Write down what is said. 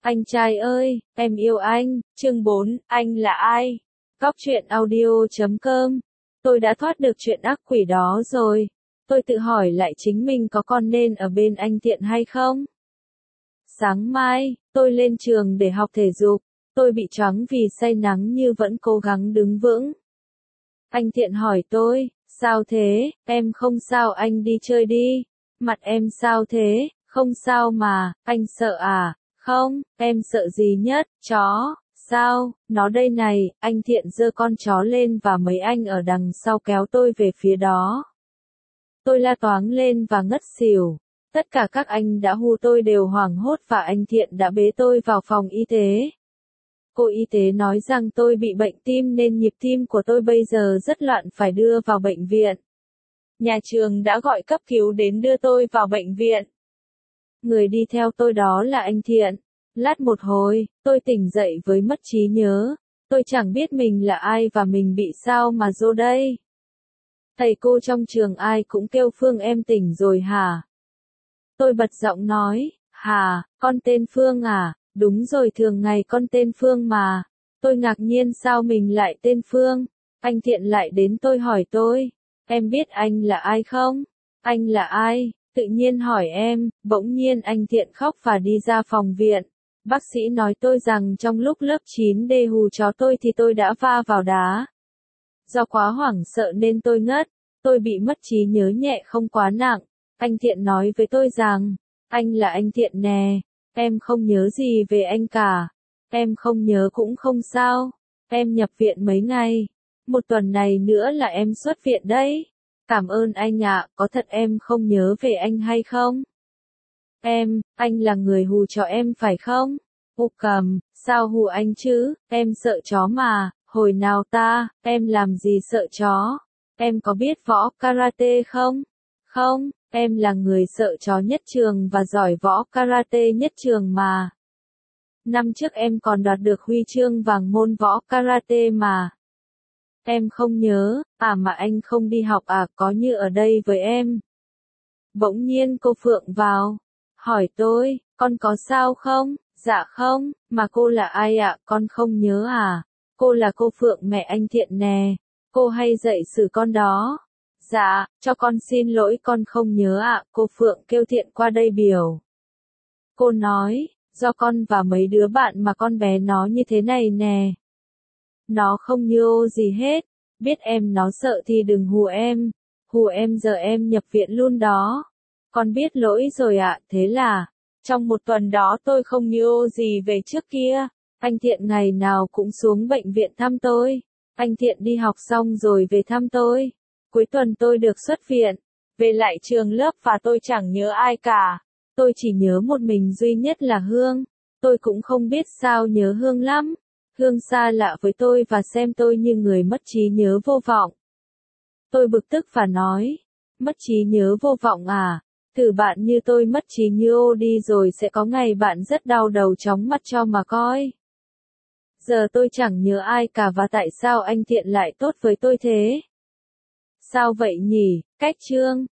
Anh trai ơi, em yêu anh. Chương 4, anh là ai? Góc truyện audio.com. Tôi đã thoát được chuyện ác quỷ đó rồi. Tôi tự hỏi lại chính mình có còn nên ở bên anh Thiện hay không? Sáng mai, tôi lên trường để học thể dục. Tôi bị choáng vì say nắng nhưng vẫn cố gắng đứng vững. Anh Thiện hỏi tôi, sao thế, em không sao anh đi chơi đi. Mặt em sao thế, không sao mà, anh sợ à? Không, em sợ gì nhất, chó, sao, nó đây này, anh Thiện giơ con chó lên và mấy anh ở đằng sau kéo tôi về phía đó. Tôi la toáng lên và ngất xỉu. Tất cả các anh đã hù tôi đều hoảng hốt và anh Thiện đã bế tôi vào phòng y tế. Cô y tế nói rằng tôi bị bệnh tim nên nhịp tim của tôi bây giờ rất loạn phải đưa vào bệnh viện. Nhà trường đã gọi cấp cứu đến đưa tôi vào bệnh viện. Người đi theo tôi đó là anh Thiện. Lát một hồi, tôi tỉnh dậy với mất trí nhớ. Tôi chẳng biết mình là ai và mình bị sao mà rô đây. Thầy cô trong trường ai cũng kêu Phương em tỉnh rồi hả? Tôi bật giọng nói, hả, con tên Phương à? Đúng rồi thường ngày con tên Phương mà. Tôi ngạc nhiên sao mình lại tên Phương. Anh Thiện lại đến tôi hỏi tôi, em biết anh là ai không? Anh là ai? Tự nhiên hỏi em, bỗng nhiên anh Thiện khóc và đi ra phòng viện. Bác sĩ nói tôi rằng trong lúc lớp 9D hù chó tôi thì tôi đã va vào đá. Do quá hoảng sợ nên tôi ngất, tôi bị mất trí nhớ nhẹ không quá nặng. Anh Thiện nói với tôi rằng, anh là anh Thiện nè, em không nhớ gì về anh cả. Em không nhớ cũng không sao, em nhập viện mấy ngày, một tuần này nữa là em xuất viện đấy. Cảm ơn anh ạ, có thật em không nhớ về anh hay không? Anh là người hù cho em phải không? Hù cầm, sao hù anh chứ, em sợ chó mà, hồi nào ta, em làm gì sợ chó? Em có biết võ karate không? Không, em là người sợ chó nhất trường và giỏi võ karate nhất trường mà. Năm trước em còn đoạt được huy chương vàng môn võ karate mà. Em không nhớ, à mà anh không đi học à, có như ở đây với em. Bỗng nhiên cô Phượng vào, hỏi tôi, con có sao không? Dạ không, mà cô là ai ạ, con không nhớ à? Cô là cô Phượng mẹ anh Thiện nè, cô hay dạy xử con đó. Dạ, cho con xin lỗi con không nhớ ạ, cô Phượng kêu Thiện qua đây biểu. Cô nói, do con và mấy đứa bạn mà con bé nó như thế này nè. Nó không như ô gì hết, biết em nó sợ thì đừng hù em giờ em nhập viện luôn đó. Con biết lỗi rồi ạ, thế là, trong một tuần đó tôi không như ô gì về trước kia, anh Thiện ngày nào cũng xuống bệnh viện thăm tôi, anh Thiện đi học xong rồi về thăm tôi, cuối tuần tôi được xuất viện, về lại trường lớp và tôi chẳng nhớ ai cả, tôi chỉ nhớ một mình duy nhất là Hương, tôi cũng không biết sao nhớ Hương lắm. Hương xa lạ với tôi và xem tôi như người mất trí nhớ vô vọng. Tôi bực tức và nói, mất trí nhớ vô vọng à, thử bạn như tôi mất trí nhớ ô đi rồi sẽ có ngày bạn rất đau đầu chóng mặt cho mà coi. Giờ tôi chẳng nhớ ai cả và tại sao anh Thiện lại tốt với tôi thế? Sao vậy nhỉ, cách chương.